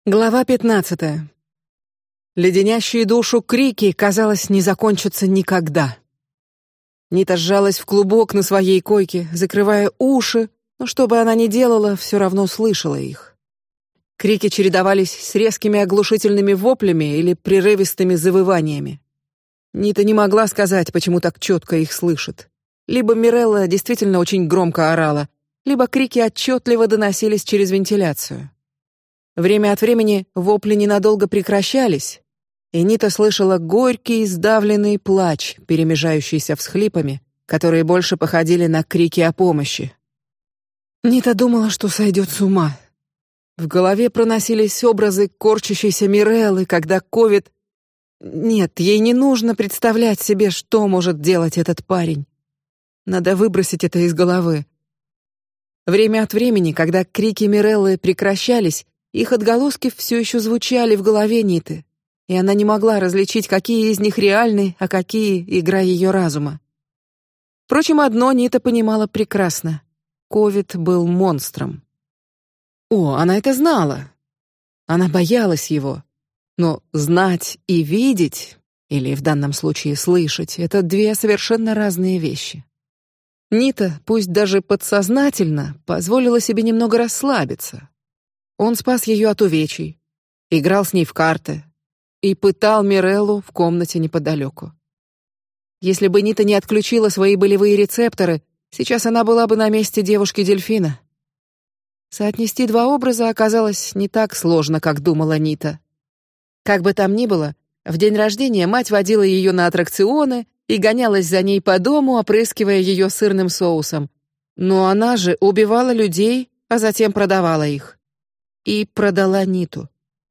Глава 15. Леденящие душу крики, казалось, не закончатся никогда. Нита сжалась в клубок на своей койке, закрывая уши, но что бы она ни делала, все равно слышала их. Крики чередовались с резкими оглушительными воплями или прерывистыми завываниями. Нита не могла сказать, почему так четко их слышит. Либо Мирелла действительно очень громко орала, либо крики отчетливо доносились через вентиляцию. Время от времени вопли ненадолго прекращались, и Нита слышала горький, сдавленный плач, перемежающийся всхлипами, которые больше походили на крики о помощи. Нита думала, что сойдет с ума. В голове проносились образы корчащейся Миреллы, когда ковид... Нет, ей не нужно представлять себе, что может делать этот парень. Надо выбросить это из головы. Время от времени, когда крики Миреллы прекращались, их отголоски все еще звучали в голове Ниты, и она не могла различить, какие из них реальны, а какие игра ее разума. Впрочем, одно Нита понимала прекрасно: ковид был монстром. Она это знала. Она боялась его, но знать и видеть, или в данном случае слышать, это две совершенно разные вещи. Нита, пусть даже подсознательно, позволила себе немного расслабиться. Он спас ее от увечий, играл с ней в карты и пытал Миреллу в комнате неподалеку. Если бы Нита не отключила свои болевые рецепторы, сейчас она была бы на месте девушки-дельфина. Соотнести два образа оказалось не так сложно, как думала Нита. Как бы там ни было, в день рождения мать водила ее на аттракционы и гонялась за ней по дому, опрыскивая ее сырным соусом. Но она же убивала людей, а затем продавала их. И продала Ниту.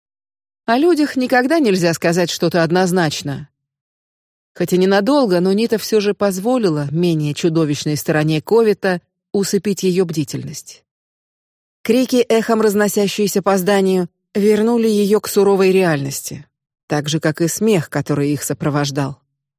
О людях никогда нельзя сказать что-то однозначно. Хотя ненадолго, но Нита все же позволила менее чудовищной стороне ковида усыпить ее бдительность. Крики, эхом разносящиеся по зданию, вернули ее к суровой реальности, так же, как и смех, который их сопровождал.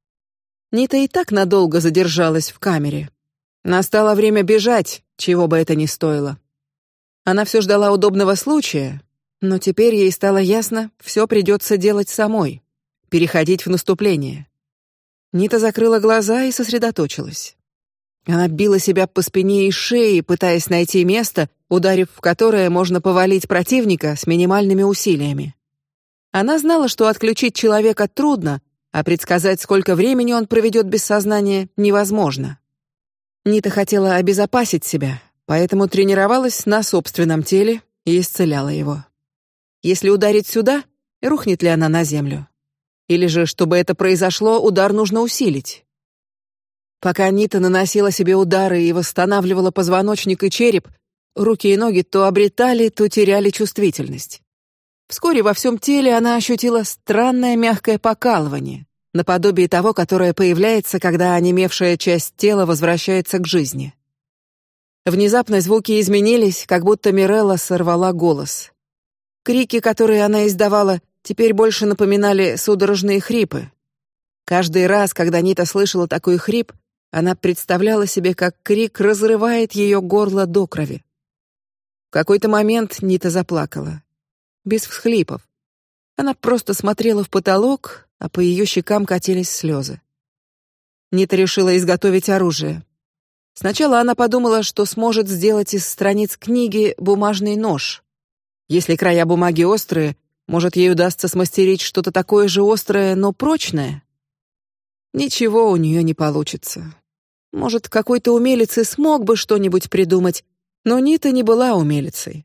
Нита и так надолго задержалась в камере. Настало время бежать, чего бы это ни стоило. Она все ждала удобного случая, но теперь ей стало ясно, все придется делать самой, переходить в наступление. Нита закрыла глаза и сосредоточилась. Она била себя по спине и шее, пытаясь найти место, ударив в которое можно повалить противника с минимальными усилиями. Она знала, что отключить человека трудно, а предсказать, сколько времени он проведет без сознания, невозможно. Нита хотела обезопасить себя, поэтому тренировалась на собственном теле и исцеляла его. Если ударить сюда, рухнет ли она на землю? Или же, чтобы это произошло, удар нужно усилить? Пока Нита наносила себе удары и восстанавливала позвоночник и череп, руки и ноги то обретали, то теряли чувствительность. Вскоре во всем теле она ощутила странное мягкое покалывание, наподобие того, которое появляется, когда онемевшая часть тела возвращается к жизни. Внезапно звуки изменились, как будто Мирелла сорвала голос. Крики, которые она издавала, теперь больше напоминали судорожные хрипы. Каждый раз, когда Нита слышала такой хрип, она представляла себе, как крик разрывает ее горло до крови. В какой-то момент Нита заплакала, без всхлипов. Она просто смотрела в потолок, а по ее щекам катились слезы. Нита решила изготовить оружие. Сначала она подумала, что сможет сделать из страниц книги бумажный нож. Если края бумаги острые, может, ей удастся смастерить что-то такое же острое, но прочное. Ничего у нее не получится. Может, какой-то умелец и смог бы что-нибудь придумать, но Нита не была умелицей.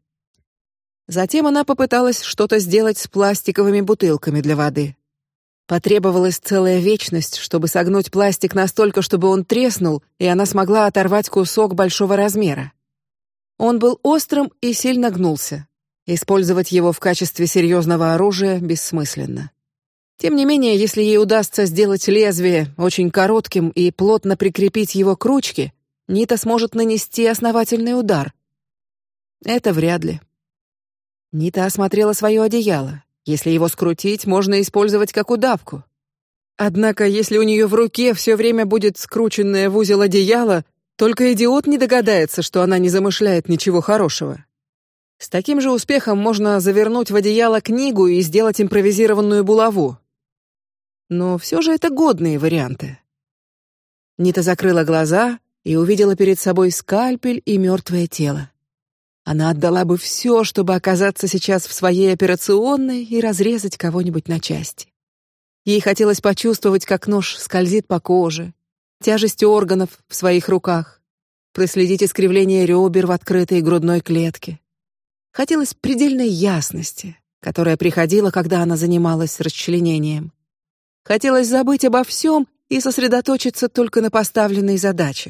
Затем она попыталась что-то сделать с пластиковыми бутылками для воды. Потребовалась целая вечность, чтобы согнуть пластик настолько, чтобы он треснул, и она смогла оторвать кусок большого размера. Он был острым и сильно гнулся. Использовать его в качестве серьезного оружия бессмысленно. Тем не менее, если ей удастся сделать лезвие очень коротким и плотно прикрепить его к ручке, Нита сможет нанести основательный удар. Это вряд ли. Нита осмотрела свое одеяло. Если его скрутить, можно использовать как удавку. Однако, если у нее в руке все время будет скрученное в узел одеяло, только идиот не догадается, что она не замышляет ничего хорошего. С таким же успехом можно завернуть в одеяло книгу и сделать импровизированную булаву. Но все же это годные варианты. Нита закрыла глаза и увидела перед собой скальпель и мертвое тело. Она отдала бы все, чтобы оказаться сейчас в своей операционной и разрезать кого-нибудь на части. Ей хотелось почувствовать, как нож скользит по коже, тяжесть органов в своих руках, проследить искривление ребер в открытой грудной клетке. Хотелось предельной ясности, которая приходила, когда она занималась расчленением. Хотелось забыть обо всем и сосредоточиться только на поставленной задаче.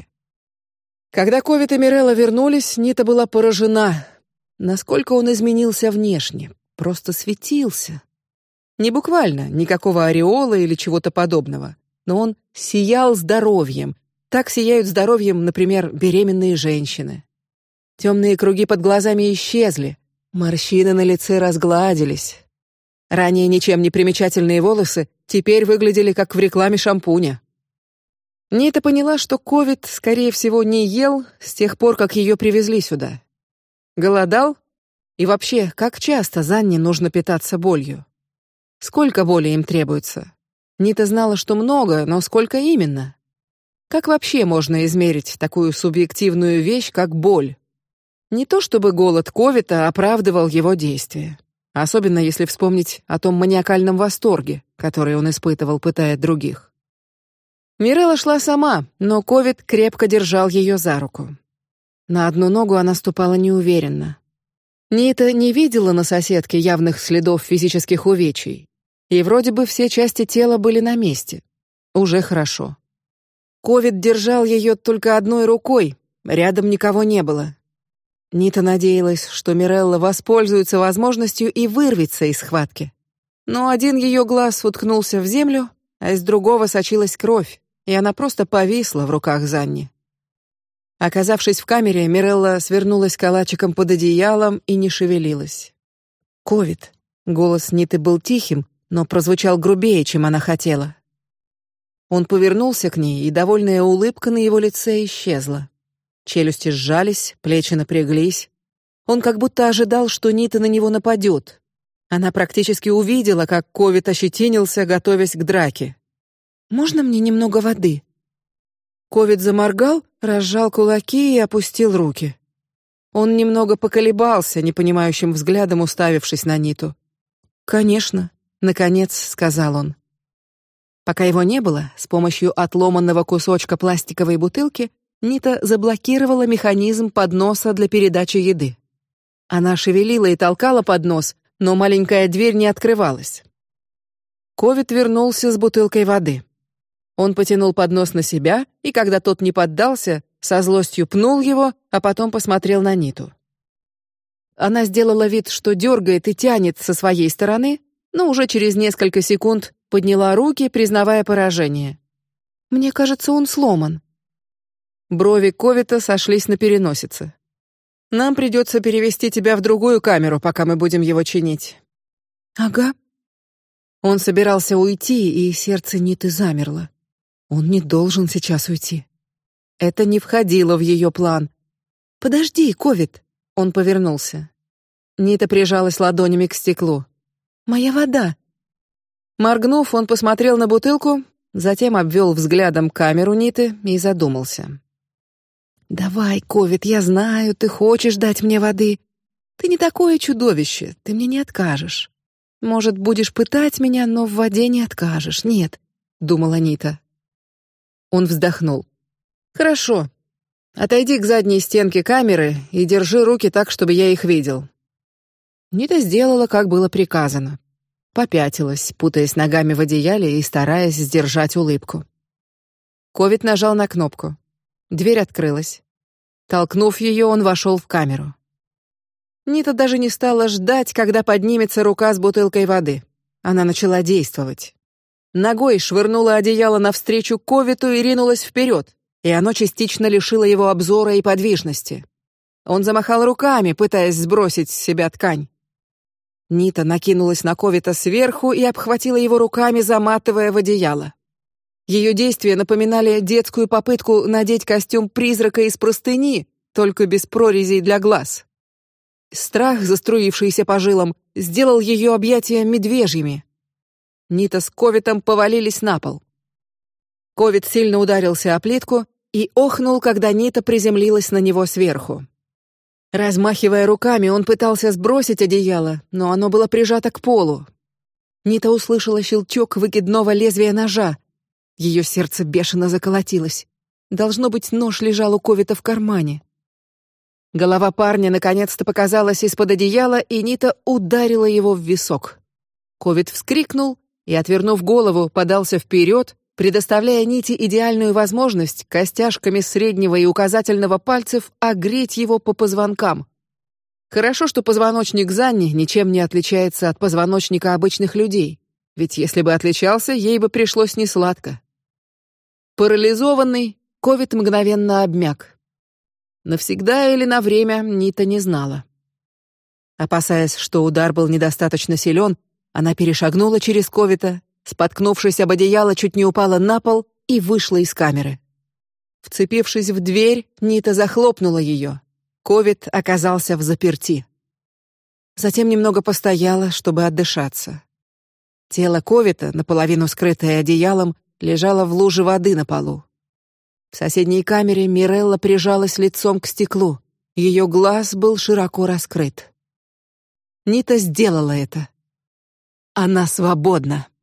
Когда Ковид и Мирелла вернулись, Нита была поражена, насколько он изменился внешне, просто светился. Не буквально, никакого ореола или чего-то подобного, но он сиял здоровьем. Так сияют здоровьем, например, беременные женщины. Темные круги под глазами исчезли, морщины на лице разгладились. Ранее ничем не примечательные волосы теперь выглядели как в рекламе шампуня. Нита поняла, что Ковид, скорее всего, не ел с тех пор, как ее привезли сюда. Голодал? И вообще, как часто Занне нужно питаться болью? Сколько боли им требуется? Нита знала, что много, но сколько именно? Как вообще можно измерить такую субъективную вещь, как боль? Не то чтобы голод Ковида оправдывал его действия, особенно если вспомнить о том маниакальном восторге, который он испытывал, пытая других. Мирелла шла сама, но Ковид крепко держал ее за руку. На одну ногу она ступала неуверенно. Нита не видела на соседке явных следов физических увечий, и вроде бы все части тела были на месте. Уже хорошо. Ковид держал ее только одной рукой, рядом никого не было. Нита надеялась, что Мирелла воспользуется возможностью и вырвется из схватки. Но один ее глаз уткнулся в землю, а из другого сочилась кровь, и она просто повисла в руках Занни. Оказавшись в камере, Мирелла свернулась калачиком под одеялом и не шевелилась. «Ковид». Голос Ниты был тихим, но прозвучал грубее, чем она хотела. Он повернулся к ней, и довольная улыбка на его лице исчезла. Челюсти сжались, плечи напряглись. Он как будто ожидал, что Нита на него нападет. Она практически увидела, как Ковид ощетинился, готовясь к драке. «Можно мне немного воды?» Ковид заморгал, разжал кулаки и опустил руки. Он немного поколебался, непонимающим взглядом уставившись на Ниту. «Конечно», — наконец сказал он. Пока его не было, с помощью отломанного кусочка пластиковой бутылки Нита заблокировала механизм подноса для передачи еды. Она шевелила и толкала поднос, но маленькая дверь не открывалась. Ковид вернулся с бутылкой воды. Он потянул поднос на себя, и когда тот не поддался, со злостью пнул его, а потом посмотрел на Ниту. Она сделала вид, что дергает и тянет со своей стороны, но уже через несколько секунд подняла руки, признавая поражение. «Мне кажется, он сломан». Брови Ковида сошлись на переносице. «Нам придется перевести тебя в другую камеру, пока мы будем его чинить». «Ага». Он собирался уйти, и сердце Ниты замерло. Он не должен сейчас уйти. Это не входило в ее план. «Подожди, Ковид!» Он повернулся. Нита прижалась ладонями к стеклу. «Моя вода!» Моргнув, он посмотрел на бутылку, затем обвел взглядом камеру Ниты и задумался. «Давай, Ковид, я знаю, ты хочешь дать мне воды. Ты не такое чудовище, ты мне не откажешь. Может, будешь пытать меня, но в воде не откажешь, нет», — думала Нита. Он вздохнул. «Хорошо. Отойди к задней стенке камеры и держи руки так, чтобы я их видел». Нита сделала, как было приказано. Попятилась, путаясь ногами в одеяле и стараясь сдержать улыбку. Ковид нажал на кнопку. Дверь открылась. Толкнув ее, он вошел в камеру. Нита даже не стала ждать, когда поднимется рука с бутылкой воды. Она начала действовать. Ногой швырнула одеяло навстречу Ковиду и ринулась вперед, и оно частично лишило его обзора и подвижности. Он замахал руками, пытаясь сбросить с себя ткань. Нита накинулась на Ковида сверху и обхватила его руками, заматывая в одеяло. Ее действия напоминали детскую попытку надеть костюм призрака из простыни, только без прорезей для глаз. Страх, заструившийся по жилам, сделал ее объятия медвежьими. Нита с Ковитом повалились на пол. Ковит сильно ударился о плитку и охнул, когда Нита приземлилась на него сверху. Размахивая руками, он пытался сбросить одеяло, но оно было прижато к полу. Нита услышала щелчок выкидного лезвия ножа. Ее сердце бешено заколотилось. Должно быть, нож лежал у Ковита в кармане. Голова парня наконец-то показалась из-под одеяла, и Нита ударила его в висок. Ковит вскрикнул и, отвернув голову, подался вперед, предоставляя Ните идеальную возможность костяшками среднего и указательного пальцев огреть его по позвонкам. Хорошо, что позвоночник Занни ничем не отличается от позвоночника обычных людей, ведь если бы отличался, ей бы пришлось несладко. Парализованный, Ковит мгновенно обмяк. Навсегда или на время, Нита не знала. Опасаясь, что удар был недостаточно силен, она перешагнула через Ковита, споткнувшись об одеяло, чуть не упала на пол и вышла из камеры. Вцепившись в дверь, Нита захлопнула ее. Ковит оказался взаперти. Затем немного постояла, чтобы отдышаться. Тело Ковита, наполовину скрытое одеялом, лежало в луже воды на полу. В соседней камере Мирелла прижалась лицом к стеклу. Ее глаз был широко раскрыт. Нита сделала это. Она свободна.